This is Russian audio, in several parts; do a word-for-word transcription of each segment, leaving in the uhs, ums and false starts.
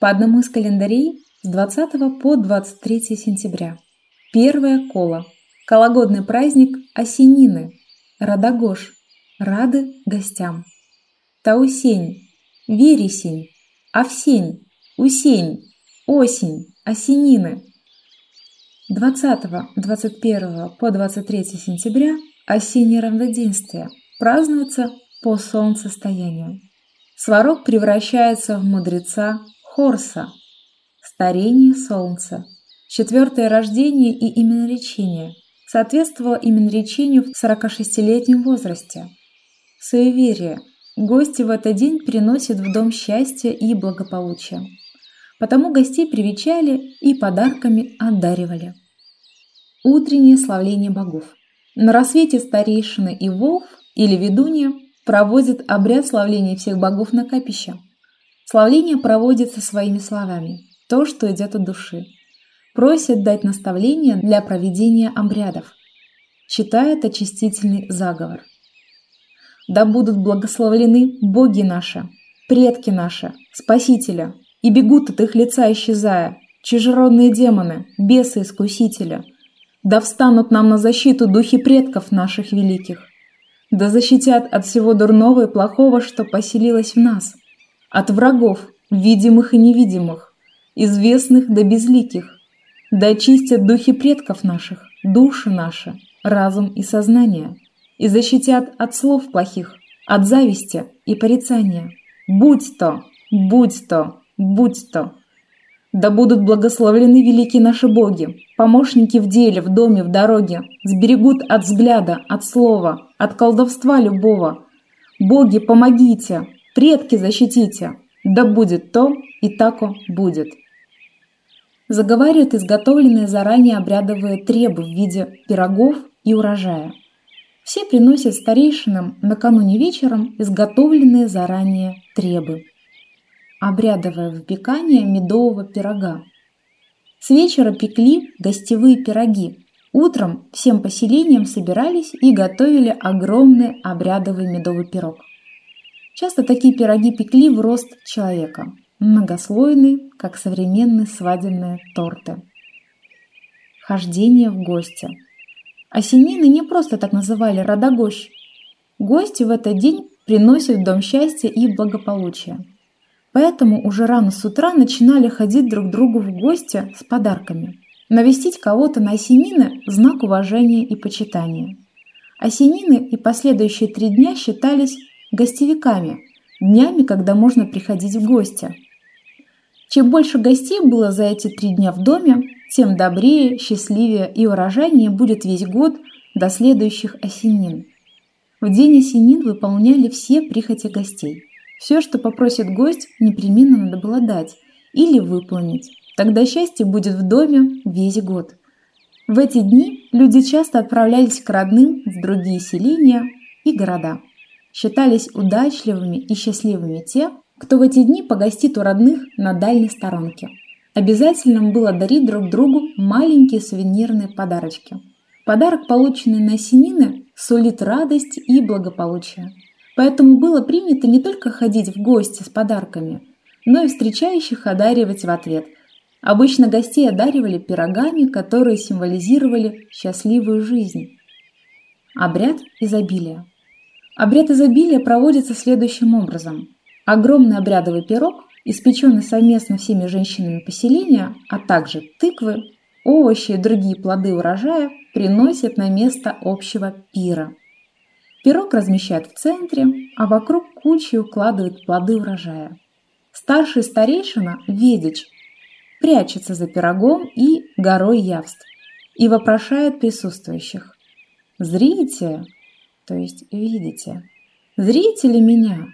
По одному из календарей с двадцатого по двадцать третье сентября. Первое коло. Кологодный праздник Осенины. Радогош. Рады гостям. Таусень. Вересень. Овсень. Усень. Осень. Осенины. двадцатого двадцать первого по двадцать третье сентября осеннее равноденствие празднуется по солнцестоянию. Сварог превращается в мудреца Хорса. Старение солнца. Четвертое рождение и именоречение соответствовало именоречению в сорокашестилетнем возрасте. Суеверие. Гости в этот день приносят в дом счастье и благополучие. Потому гостей привечали и подарками одаривали. Утреннее славление богов. На рассвете старейшины и волхв или ведунья проводят обряд славления всех богов на капище. Славление проводится своими словами, то, что идет от души. Просят дать наставления для проведения обрядов. Читает очистительный заговор. Да будут благословлены боги наши, предки наши, спасителя, и бегут от их лица исчезая, чужеродные демоны, бесы-искусителя. Да встанут нам на защиту духи предков наших великих. Да защитят от всего дурного и плохого, что поселилось в нас. От врагов, видимых и невидимых, известных да безликих. Да очистят духи предков наших, души наши, разум и сознание. И защитят от слов плохих, от зависти и порицания. Будь то, будь то, будь то. Да будут благословлены великие наши боги, помощники в деле, в доме, в дороге, сберегут от взгляда, от слова, от колдовства любого. Боги, помогите, предки защитите, да будет то и тако будет. Заговаривают изготовленные заранее обрядовые требы в виде пирогов и урожая. Все приносят старейшинам накануне вечером изготовленные заранее требы. Обрядовое выпекание медового пирога. С вечера пекли гостевые пироги. Утром всем поселениям собирались и готовили огромный обрядовый медовый пирог. Часто такие пироги пекли в рост человека, многослойные, как современные свадебные торты. Хождение в гости. Осенины не просто так называли Радогощ. Гости в этот день приносят в дом счастье и благополучие. Поэтому уже рано с утра начинали ходить друг к другу в гости с подарками. Навестить кого-то на Осенины – знак уважения и почитания. Осенины и последующие три дня считались гостевиками, днями, когда можно приходить в гости. Чем больше гостей было за эти три дня в доме, тем добрее, счастливее и урожайнее будет весь год до следующих Осенин. В день Осенин выполняли все прихоти гостей. Все, что попросит гость, непременно надо было дать или выполнить. Тогда счастье будет в доме весь год. В эти дни люди часто отправлялись к родным в другие селения и города. Считались удачливыми и счастливыми те, кто в эти дни погостит у родных на дальней сторонке. Обязательным было дарить друг другу маленькие сувенирные подарочки. Подарок, полученный на Осенины, сулит радость и благополучие. Поэтому было принято не только ходить в гости с подарками, но и встречающих одаривать в ответ. Обычно гостей одаривали пирогами, которые символизировали счастливую жизнь. Обряд изобилия. Обряд изобилия проводится следующим образом. Огромный обрядовый пирог, испеченный совместно всеми женщинами поселения, а также тыквы, овощи и другие плоды урожая, приносят на место общего пира. Пирог размещают в центре, а вокруг кучей укладывают плоды урожая. Старший старейшина, ведич, прячется за пирогом и горой явств и вопрошает присутствующих. «Зрите, то есть видите, зрите ли меня?»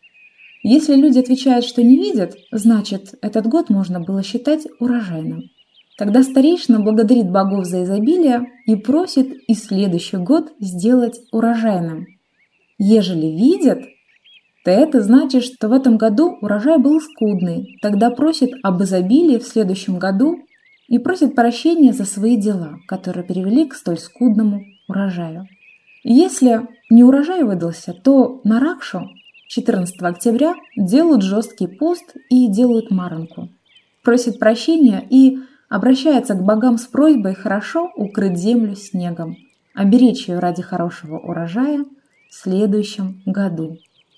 Если люди отвечают, что не видят, значит, этот год можно было считать урожайным. Тогда старейшина благодарит богов за изобилие и просит и следующий год сделать урожайным. Ежели видят, то это значит, что в этом году урожай был скудный. Тогда просит об изобилии в следующем году и просит прощения за свои дела, которые привели к столь скудному урожаю. Если не урожай выдался, то на Ракшу четырнадцатого октября делают жесткий пост и делают маранку. просит прощения и обращается к богам с просьбой хорошо укрыть землю снегом, оберечь ее ради хорошего урожая в следующем году.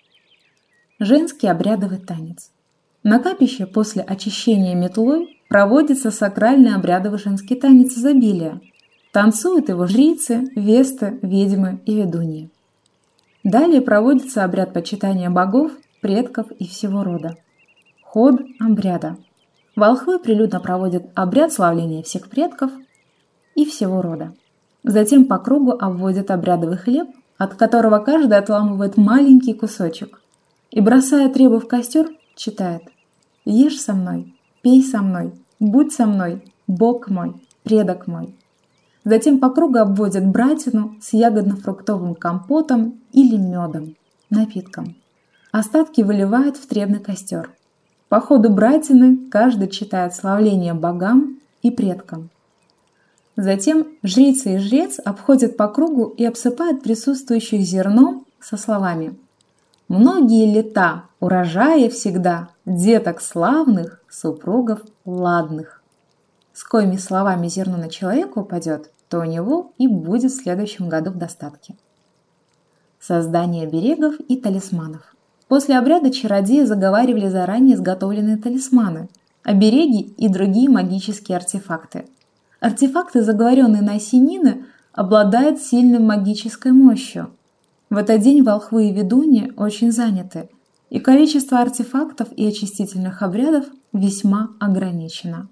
Женский обрядовый танец. На капище после очищения метлой проводится сакральный обрядовый женский танец изобилия. Танцуют его жрицы, весты, ведьмы и ведуньи. Далее проводится обряд почитания богов, предков и всего рода. Ход обряда. Волхвы прилюдно проводят обряд славления всех предков и всего рода. Затем по кругу обводят обрядовый хлеб, от которого каждый отламывает маленький кусочек, и, бросая требу в костер, читает: «Ешь со мной, пей со мной, будь со мной, Бог мой, предок мой». Затем по кругу обводят братину с ягодно-фруктовым компотом или медом, напитком. Остатки выливают в требный костер. По ходу братины каждый читает славление богам и предкам. Затем жрица и жрец обходят по кругу и обсыпают присутствующих зерном со словами: «Многие лета, урожая всегда, деток славных, супругов ладных». С коими словами зерно на человека упадет, то у него и будет в следующем году в достатке. Создание оберегов и талисманов. После обряда чародеи заговаривали заранее изготовленные талисманы, обереги и другие магические артефакты. Артефакты, заговоренные на осенины, обладают сильной магической мощью. В этот день волхвы и ведуньи очень заняты, и количество артефактов и очистительных обрядов весьма ограничено.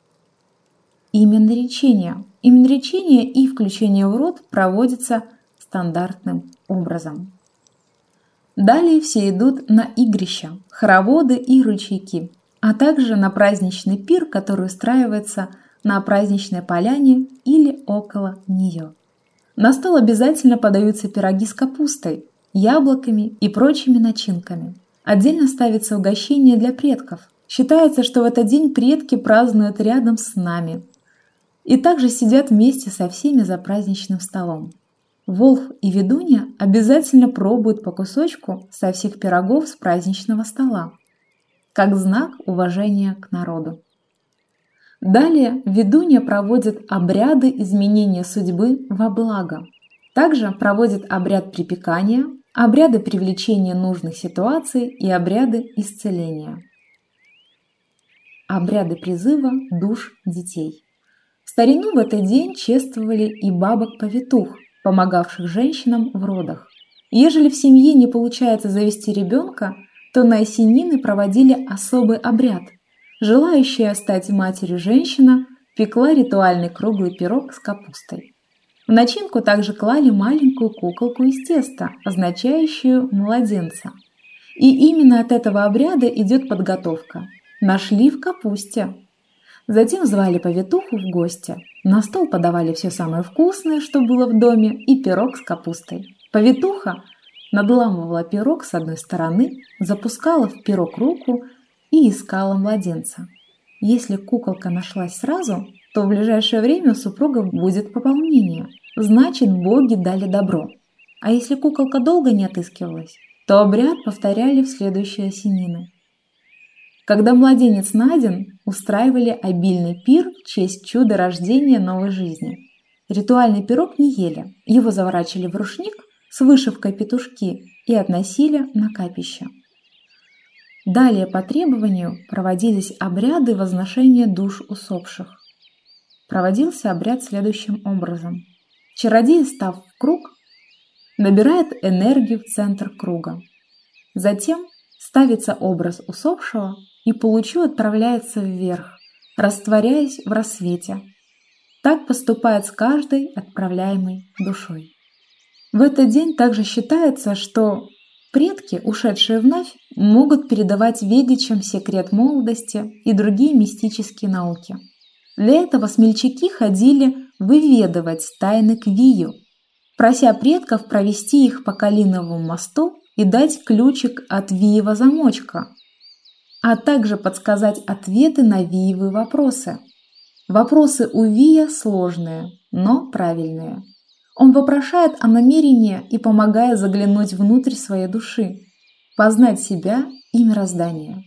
Именоречение. Именоречение и включение в род проводится стандартным образом. Далее все идут на игрища, хороводы и ручейки, а также на праздничный пир, который устраивается на праздничной поляне или около нее. На стол обязательно подаются пироги с капустой, яблоками и прочими начинками. Отдельно ставится угощение для предков. Считается, что в этот день предки празднуют рядом с нами и также сидят вместе со всеми за праздничным столом. Волхв и ведунья обязательно пробуют по кусочку со всех пирогов с праздничного стола, как знак уважения к народу. Далее ведунья проводит обряды изменения судьбы во благо. Также проводит обряд припекания, обряды привлечения нужных ситуаций и обряды исцеления. Обряды призыва душ детей. В старину в этот день чествовали и бабок-повитух, помогавших женщинам в родах. Ежели в семье не получается завести ребенка, то на осенины проводили особый обряд. Желающая стать матерью женщина пекла ритуальный круглый пирог с капустой. В начинку также клали маленькую куколку из теста, означающую младенца. И именно от этого обряда идет подготовка. Нашли в капусте. Затем звали повитуху в гости. На стол подавали все самое вкусное, что было в доме, и пирог с капустой. Повитуха надламывала пирог с одной стороны, запускала в пирог руку и искала младенца. Если куколка нашлась сразу, то в ближайшее время у супругов будет пополнение. Значит, боги дали добро. А если куколка долго не отыскивалась, то обряд повторяли в следующие осенины. Когда младенец найден, устраивали обильный пир в честь чуда рождения новой жизни. Ритуальный пирог не ели, его заворачивали в рушник с вышивкой петушки и относили на капище. Далее по требованию проводились обряды возношения душ усопших. Проводился обряд следующим образом. Чародей, став в круг, набирает энергию в центр круга. Затем ставится образ усопшего и получу отправляется вверх, растворяясь в рассвете. Так поступает с каждой отправляемой душой. В этот день также считается, что предки, ушедшие в Навь, могут передавать ведичам секрет молодости и другие мистические науки. Для этого смельчаки ходили выведывать тайны к Вию, прося предков провести их по Калиновому мосту и дать ключик от Виева замочка, а также подсказать ответы на Виевы вопросы. Вопросы у Вия сложные, но правильные. Он вопрошает о намерении и помогает заглянуть внутрь своей души, познать себя и мироздание.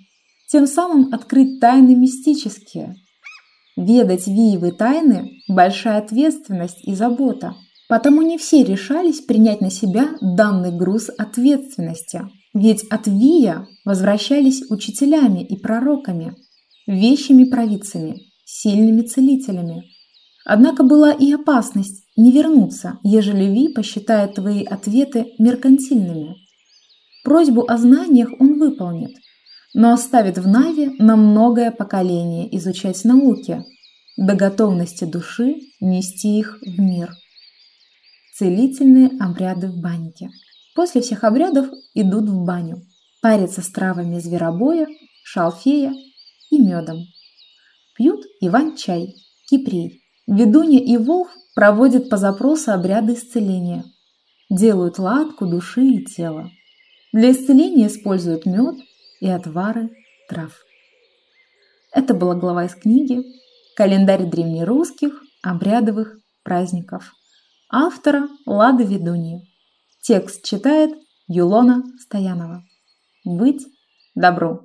тем самым открыть тайны мистические. Ведать виевы тайны – большая ответственность и забота, потому не все решались принять на себя данный груз ответственности. Ведь от вия возвращались учителями и пророками, вещими провидцами, сильными целителями. Однако была и опасность не вернуться, ежели ви посчитает твои ответы меркантильными. Просьбу о знаниях он выполнит, но оставит в Наве на многое поколение изучать науки, до готовности души нести их в мир. Целительные обряды в баньке. После всех обрядов идут в баню, парятся с травами зверобоя, шалфея и медом. Пьют иван-чай, кипрей. Ведунья и волхв проводят по запросу обряды исцеления. Делают ладку души и тела. Для исцеления используют мед и отвары трав. Это была глава из книги «Календарь древнерусских обрядовых праздников» автора Лады Ведуньи. Текст читает Юлона Стоянова. Быть добру!